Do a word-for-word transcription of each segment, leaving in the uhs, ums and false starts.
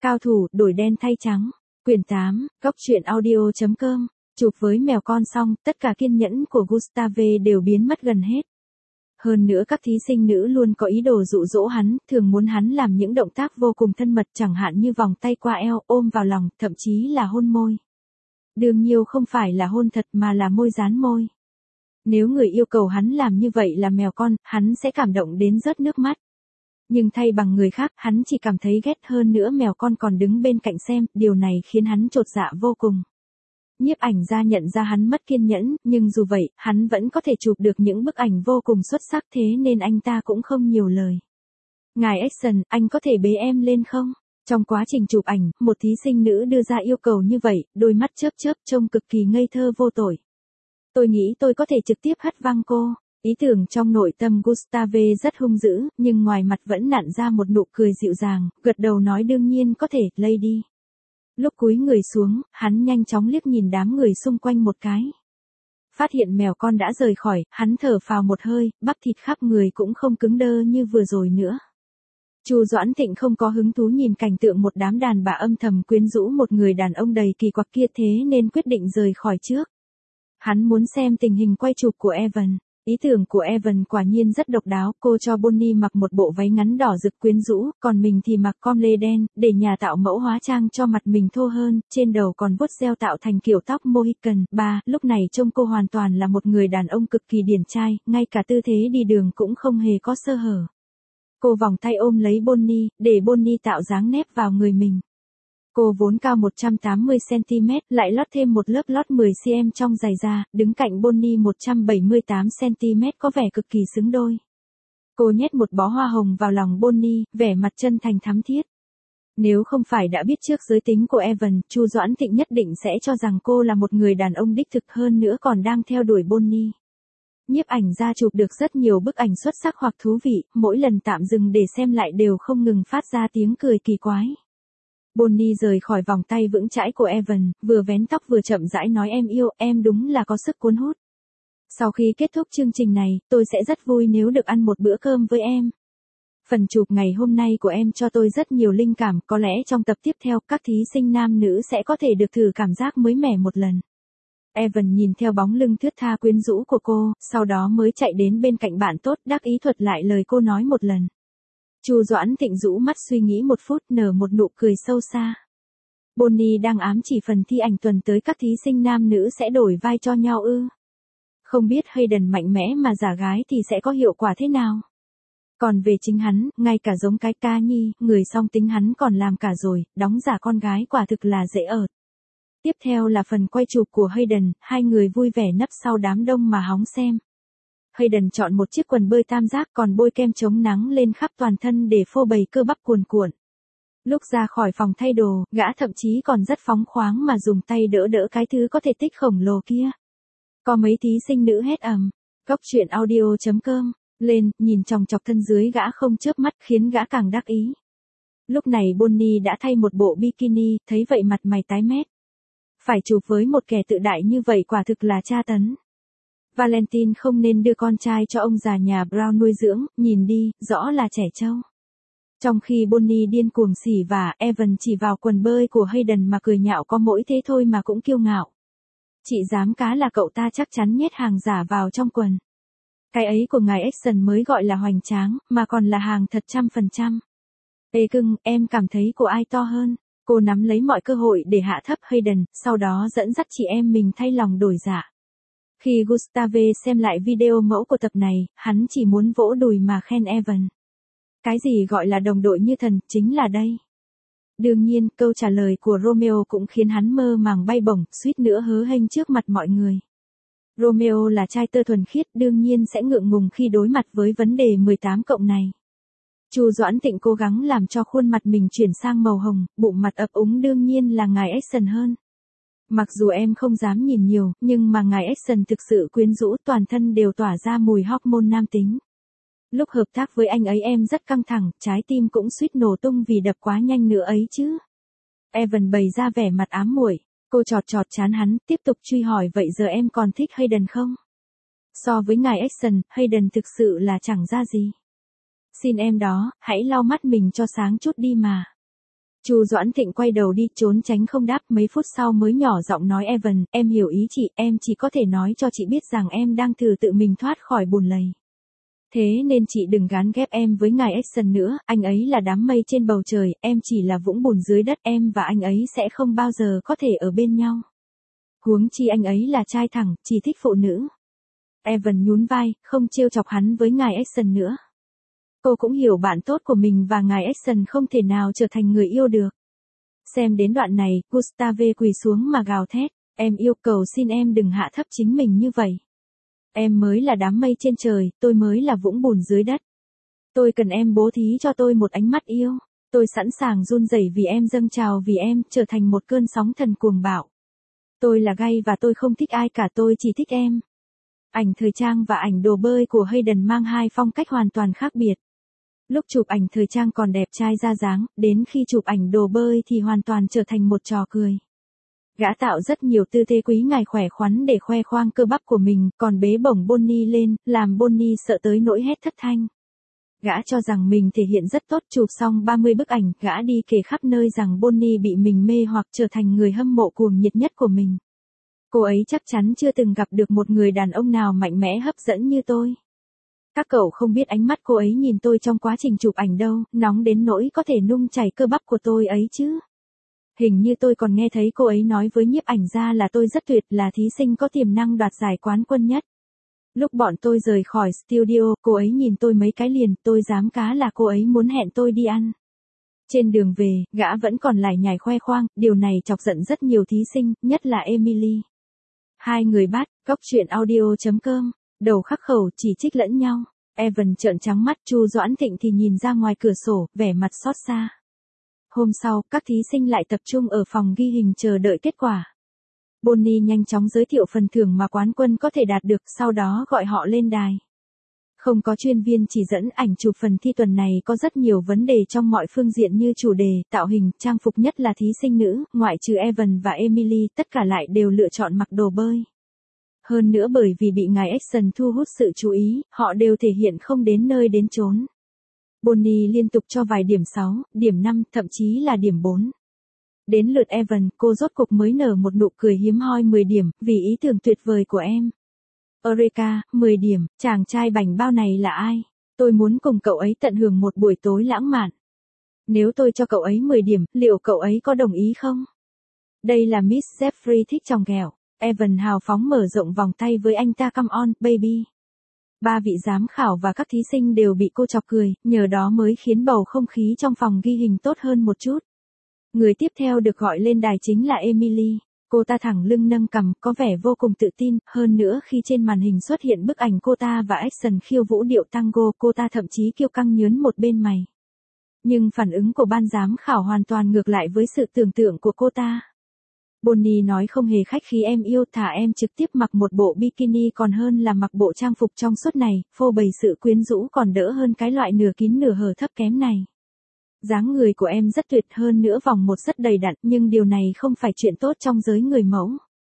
Cao thủ, đổi đen thay trắng. Quyển tám, góc truyện audio chấm com. Chụp với mèo con xong, tất cả kiên nhẫn của Gustave đều biến mất gần hết. Hơn nữa các thí sinh nữ luôn có ý đồ dụ dỗ hắn, thường muốn hắn làm những động tác vô cùng thân mật, chẳng hạn như vòng tay qua eo, ôm vào lòng, thậm chí là hôn môi. Đương nhiên không phải là hôn thật mà là môi dán môi. Nếu người yêu cầu hắn làm như vậy là mèo con, hắn sẽ cảm động đến rớt nước mắt. Nhưng thay bằng người khác, hắn chỉ cảm thấy ghét, hơn nữa mèo con còn đứng bên cạnh xem, điều này khiến hắn chột dạ vô cùng. Nhiếp ảnh gia nhận ra hắn mất kiên nhẫn, nhưng dù vậy, hắn vẫn có thể chụp được những bức ảnh vô cùng xuất sắc, thế nên anh ta cũng không nhiều lời. Ngài Action, anh có thể bế em lên không? Trong quá trình chụp ảnh, một thí sinh nữ đưa ra yêu cầu như vậy, đôi mắt chớp chớp trông cực kỳ ngây thơ vô tội. Tôi nghĩ tôi có thể trực tiếp hất văng cô. Ý tưởng trong nội tâm Gustave rất hung dữ, nhưng ngoài mặt vẫn nặn ra một nụ cười dịu dàng, gật đầu nói đương nhiên có thể, lady. Lúc cúi người xuống, hắn nhanh chóng liếc nhìn đám người xung quanh một cái. Phát hiện mèo con đã rời khỏi, hắn thở phào một hơi, bắp thịt khắp người cũng không cứng đơ như vừa rồi nữa. Chu Doãn Thịnh không có hứng thú nhìn cảnh tượng một đám đàn bà âm thầm quyến rũ một người đàn ông đầy kỳ quặc kia, thế nên quyết định rời khỏi trước. Hắn muốn xem tình hình quay chụp của Evan. Ý tưởng của Evan quả nhiên rất độc đáo, cô cho Bonnie mặc một bộ váy ngắn đỏ rực quyến rũ, còn mình thì mặc com lê đen, để nhà tạo mẫu hóa trang cho mặt mình thô hơn, trên đầu còn vuốt gel tạo thành kiểu tóc Mohican. Ba, lúc này trông cô hoàn toàn là một người đàn ông cực kỳ điển trai, ngay cả tư thế đi đường cũng không hề có sơ hở. Cô vòng tay ôm lấy Bonnie, để Bonnie tạo dáng nép vào người mình. Cô vốn cao một trăm tám mươi xăng-ti-mét, lại lót thêm một lớp lót mười xăng-ti-mét trong giày da, đứng cạnh Bonnie một trăm bảy mươi tám xăng-ti-mét có vẻ cực kỳ xứng đôi. Cô nhét một bó hoa hồng vào lòng Bonnie, vẻ mặt chân thành thắm thiết. Nếu không phải đã biết trước giới tính của Evan, Chu Doãn Thịnh nhất định sẽ cho rằng cô là một người đàn ông đích thực, hơn nữa còn đang theo đuổi Bonnie. Nhiếp ảnh gia chụp được rất nhiều bức ảnh xuất sắc hoặc thú vị, mỗi lần tạm dừng để xem lại đều không ngừng phát ra tiếng cười kỳ quái. Bonnie rời khỏi vòng tay vững chãi của Evan, vừa vén tóc vừa chậm rãi nói em yêu, em đúng là có sức cuốn hút. Sau khi kết thúc chương trình này, tôi sẽ rất vui nếu được ăn một bữa cơm với em. Phần chụp ngày hôm nay của em cho tôi rất nhiều linh cảm, có lẽ trong tập tiếp theo, các thí sinh nam nữ sẽ có thể được thử cảm giác mới mẻ một lần. Evan nhìn theo bóng lưng thướt tha quyến rũ của cô, sau đó mới chạy đến bên cạnh bạn tốt, đắc ý thuật lại lời cô nói một lần. Chu Doãn Thịnh rũ mắt suy nghĩ một phút, nở một nụ cười sâu xa. Bonnie đang ám chỉ phần thi ảnh tuần tới các thí sinh nam nữ sẽ đổi vai cho nhau ư? Không biết Hayden mạnh mẽ mà giả gái thì sẽ có hiệu quả thế nào? Còn về chính hắn, ngay cả giống cái ca nhi, người song tính hắn còn làm cả rồi, đóng giả con gái quả thực là dễ ợt. Tiếp theo là phần quay chụp của Hayden, hai người vui vẻ nấp sau đám đông mà hóng xem. Hayden chọn một chiếc quần bơi tam giác còn bôi kem chống nắng lên khắp toàn thân để phô bày cơ bắp cuồn cuộn. Lúc ra khỏi phòng thay đồ, gã thậm chí còn rất phóng khoáng mà dùng tay đỡ đỡ cái thứ có thể tích khổng lồ kia. Có mấy thí sinh nữ hét ầm. Góc truyện audio chấm com. Lên, nhìn chòng chọc thân dưới gã không chớp mắt khiến gã càng đắc ý. Lúc này Bonnie đã thay một bộ bikini, thấy vậy mặt mày tái mét. Phải chụp với một kẻ tự đại như vậy quả thực là tra tấn. Valentine không nên đưa con trai cho ông già nhà Brown nuôi dưỡng, nhìn đi, rõ là trẻ trâu. Trong khi Bonnie điên cuồng xỉ vả, Evan chỉ vào quần bơi của Hayden mà cười nhạo, có mỗi thế thôi mà cũng kiêu ngạo. Chị dám cá là cậu ta chắc chắn nhét hàng giả vào trong quần. Cái ấy của ngài Action mới gọi là hoành tráng, mà còn là hàng thật trăm phần trăm. Ê cưng, em cảm thấy của ai to hơn? Cô nắm lấy mọi cơ hội để hạ thấp Hayden, sau đó dẫn dắt chị em mình thay lòng đổi dạ. Khi Gustave xem lại video mẫu của tập này, hắn chỉ muốn vỗ đùi mà khen Evan. Cái gì gọi là đồng đội như thần, chính là đây. Đương nhiên, câu trả lời của Romeo cũng khiến hắn mơ màng bay bổng, suýt nữa hớ hênh trước mặt mọi người. Romeo là trai tơ thuần khiết, đương nhiên sẽ ngượng ngùng khi đối mặt với vấn đề mười tám cộng này. Chu Doãn Thịnh cố gắng làm cho khuôn mặt mình chuyển sang màu hồng, bụng mặt ấp úng đương nhiên là ngài Action hơn. Mặc dù em không dám nhìn nhiều, nhưng mà ngài Action thực sự quyến rũ, toàn thân đều tỏa ra mùi hormone nam tính. Lúc hợp tác với anh ấy em rất căng thẳng, trái tim cũng suýt nổ tung vì đập quá nhanh nữa ấy chứ. Evan bày ra vẻ mặt ám muội, cô chọt chọt trán hắn, tiếp tục truy hỏi vậy giờ em còn thích Hayden không? So với ngài Action, Hayden thực sự là chẳng ra gì. Xin em đó, hãy lau mắt mình cho sáng chút đi mà. Chu Doãn Thịnh quay đầu đi, trốn tránh không đáp, mấy phút sau mới nhỏ giọng nói Evan, em hiểu ý chị, em chỉ có thể nói cho chị biết rằng em đang thử tự mình thoát khỏi bùn lầy. Thế nên chị đừng gán ghép em với ngài Exxon nữa, anh ấy là đám mây trên bầu trời, em chỉ là vũng bùn dưới đất, em và anh ấy sẽ không bao giờ có thể ở bên nhau. Huống chi anh ấy là trai thẳng, chỉ thích phụ nữ. Evan nhún vai, không trêu chọc hắn với ngài Exxon nữa. Cô cũng hiểu bạn tốt của mình và ngài Exxon không thể nào trở thành người yêu được. Xem đến đoạn này, Gustave quỳ xuống mà gào thét, em yêu cầu xin em đừng hạ thấp chính mình như vậy. Em mới là đám mây trên trời, tôi mới là vũng bùn dưới đất. Tôi cần em bố thí cho tôi một ánh mắt yêu. Tôi sẵn sàng run rẩy vì em, dâng trào vì em, trở thành một cơn sóng thần cuồng bạo. Tôi là gay và tôi không thích ai cả, tôi chỉ thích em. Ảnh thời trang và ảnh đồ bơi của Hayden mang hai phong cách hoàn toàn khác biệt. Lúc chụp ảnh thời trang còn đẹp trai ra dáng, đến khi chụp ảnh đồ bơi thì hoàn toàn trở thành một trò cười. Gã tạo rất nhiều tư thế quý ngài khỏe khoắn để khoe khoang cơ bắp của mình, còn bế bổng Bonnie lên, làm Bonnie sợ tới nỗi hét thất thanh. Gã cho rằng mình thể hiện rất tốt, chụp xong ba mươi bức ảnh, gã đi kể khắp nơi rằng Bonnie bị mình mê hoặc trở thành người hâm mộ cuồng nhiệt nhất của mình. Cô ấy chắc chắn chưa từng gặp được một người đàn ông nào mạnh mẽ hấp dẫn như tôi. Các cậu không biết ánh mắt cô ấy nhìn tôi trong quá trình chụp ảnh đâu, nóng đến nỗi có thể nung chảy cơ bắp của tôi ấy chứ. Hình như tôi còn nghe thấy cô ấy nói với nhiếp ảnh gia là tôi rất tuyệt, là thí sinh có tiềm năng đoạt giải quán quân nhất. Lúc bọn tôi rời khỏi studio, cô ấy nhìn tôi mấy cái liền, tôi dám cá là cô ấy muốn hẹn tôi đi ăn. Trên đường về, gã vẫn còn lải nhải khoe khoang, điều này chọc giận rất nhiều thí sinh, nhất là Emily. Hai người bắt, góc chuyện audio chấm com, đầu khắc khẩu chỉ trích lẫn nhau. Evan trợn trắng mắt, Chu Doãn Thịnh thì nhìn ra ngoài cửa sổ, vẻ mặt xót xa. Hôm sau, các thí sinh lại tập trung ở phòng ghi hình chờ đợi kết quả. Bonnie nhanh chóng giới thiệu phần thưởng mà quán quân có thể đạt được, sau đó gọi họ lên đài. Không có chuyên viên chỉ dẫn, ảnh chụp phần thi tuần này có rất nhiều vấn đề trong mọi phương diện như chủ đề, tạo hình, trang phục, nhất là thí sinh nữ, ngoại trừ Evan và Emily, tất cả lại đều lựa chọn mặc đồ bơi. Hơn nữa bởi vì bị ngài Exxon thu hút sự chú ý, họ đều thể hiện không đến nơi đến chốn. Bonnie liên tục cho vài điểm sáu, điểm năm, thậm chí là điểm bốn. Đến lượt Evan, cô rốt cục mới nở một nụ cười hiếm hoi mười điểm, vì ý tưởng tuyệt vời của em. Eureka, mười điểm, chàng trai bảnh bao này là ai? Tôi muốn cùng cậu ấy tận hưởng một buổi tối lãng mạn. Nếu tôi cho cậu ấy mười điểm, liệu cậu ấy có đồng ý không? Đây là Miss Jeffrey thích chòng ghẹo. Evan hào phóng mở rộng vòng tay với anh ta, come on, baby. Ba vị giám khảo và các thí sinh đều bị cô chọc cười, nhờ đó mới khiến bầu không khí trong phòng ghi hình tốt hơn một chút. Người tiếp theo được gọi lên đài chính là Emily. Cô ta thẳng lưng nâng cằm, có vẻ vô cùng tự tin, hơn nữa khi trên màn hình xuất hiện bức ảnh cô ta và Exxon khiêu vũ điệu tango, cô ta thậm chí kiêu căng nhướn một bên mày. Nhưng phản ứng của ban giám khảo hoàn toàn ngược lại với sự tưởng tượng của cô ta. Bonnie nói không hề khách khí, em yêu, thả em trực tiếp mặc một bộ bikini còn hơn là mặc bộ trang phục trong suốt này, phô bày sự quyến rũ còn đỡ hơn cái loại nửa kín nửa hở thấp kém này. Dáng người của em rất tuyệt, hơn nữa vòng một rất đầy đặn, nhưng điều này không phải chuyện tốt trong giới người mẫu.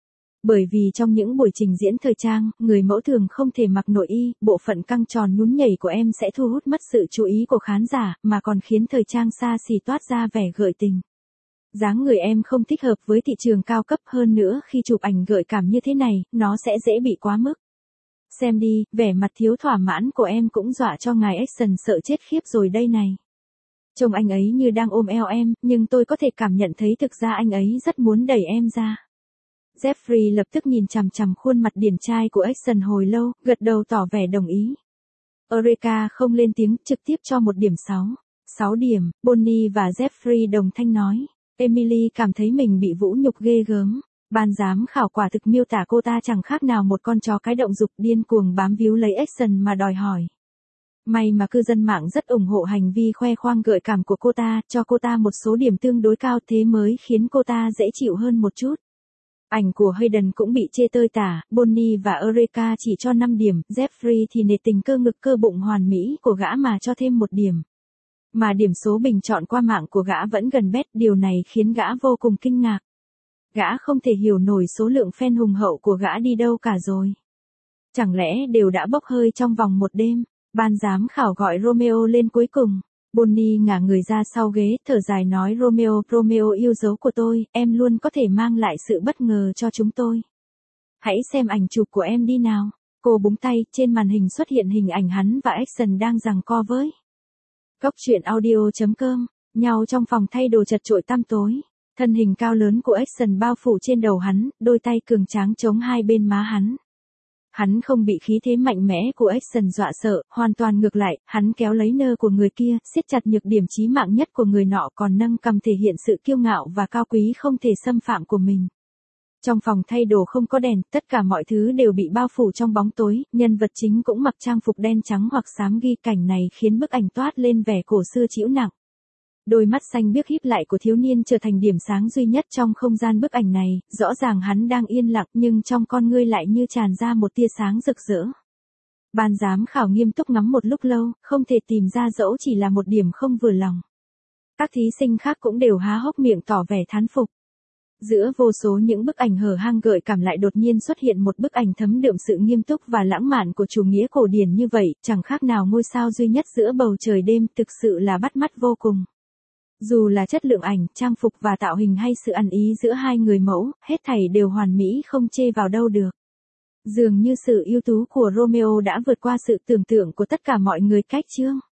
Bởi vì trong những buổi trình diễn thời trang, người mẫu thường không thể mặc nội y, bộ phận căng tròn nhún nhảy của em sẽ thu hút mất sự chú ý của khán giả, mà còn khiến thời trang xa xỉ toát ra vẻ gợi tình. Dáng người em không thích hợp với thị trường cao cấp, hơn nữa khi chụp ảnh gợi cảm như thế này, nó sẽ dễ bị quá mức. Xem đi, vẻ mặt thiếu thỏa mãn của em cũng dọa cho ngài Exxon sợ chết khiếp rồi đây này. Trông anh ấy như đang ôm eo em, nhưng tôi có thể cảm nhận thấy thực ra anh ấy rất muốn đẩy em ra. Jeffrey lập tức nhìn chằm chằm khuôn mặt điển trai của Exxon hồi lâu, gật đầu tỏ vẻ đồng ý. Eureka không lên tiếng, trực tiếp cho một điểm sáu. sáu điểm, Bonnie và Jeffrey đồng thanh nói. Emily cảm thấy mình bị vũ nhục ghê gớm. Ban giám khảo quả thực miêu tả cô ta chẳng khác nào một con chó cái động dục điên cuồng bám víu lấy Exxon mà đòi hỏi. May mà cư dân mạng rất ủng hộ hành vi khoe khoang gợi cảm của cô ta, cho cô ta một số điểm tương đối cao, thế mới khiến cô ta dễ chịu hơn một chút. Ảnh của Hayden cũng bị chê tơi tả, Bonnie và Eureka chỉ cho năm điểm, Jeffrey thì nể tình cơ ngực cơ bụng hoàn mỹ của gã mà cho thêm một điểm. Mà điểm số bình chọn qua mạng của gã vẫn gần bét, điều này khiến gã vô cùng kinh ngạc. Gã không thể hiểu nổi số lượng fan hùng hậu của gã đi đâu cả rồi. Chẳng lẽ đều đã bốc hơi trong vòng một đêm? Ban giám khảo gọi Romeo lên cuối cùng. Bonnie ngả người ra sau ghế, thở dài nói Romeo, Romeo yêu dấu của tôi, em luôn có thể mang lại sự bất ngờ cho chúng tôi. Hãy xem ảnh chụp của em đi nào. Cô búng tay, trên màn hình xuất hiện hình ảnh hắn và Action đang giằng co với. Cốc truyện audio chấm com, nhau trong phòng thay đồ chật chội tăm tối. Thân hình cao lớn của Action bao phủ trên đầu hắn, đôi tay cường tráng chống hai bên má hắn. Hắn không bị khí thế mạnh mẽ của Action dọa sợ, hoàn toàn ngược lại, hắn kéo lấy nơ của người kia, siết chặt nhược điểm chí mạng nhất của người nọ, còn nâng cằm thể hiện sự kiêu ngạo và cao quý không thể xâm phạm của mình. Trong phòng thay đồ không có đèn, tất cả mọi thứ đều bị bao phủ trong bóng tối, nhân vật chính cũng mặc trang phục đen trắng hoặc xám, ghi cảnh này khiến bức ảnh toát lên vẻ cổ xưa trĩu nặng. Đôi mắt xanh biếc híp lại của thiếu niên trở thành điểm sáng duy nhất trong không gian bức ảnh này, rõ ràng hắn đang yên lặng nhưng trong con ngươi lại như tràn ra một tia sáng rực rỡ. Ban giám khảo nghiêm túc ngắm một lúc lâu, không thể tìm ra dẫu chỉ là một điểm không vừa lòng. Các thí sinh khác cũng đều há hốc miệng tỏ vẻ thán phục. Giữa vô số những bức ảnh hở hang gợi cảm lại đột nhiên xuất hiện một bức ảnh thấm đượm sự nghiêm túc và lãng mạn của chủ nghĩa cổ điển như vậy, chẳng khác nào ngôi sao duy nhất giữa bầu trời đêm, thực sự là bắt mắt vô cùng. Dù là chất lượng ảnh, trang phục và tạo hình hay sự ăn ý giữa hai người mẫu, hết thảy đều hoàn mỹ không chê vào đâu được. Dường như sự ưu tú của Romeo đã vượt qua sự tưởng tượng của tất cả mọi người cách chương.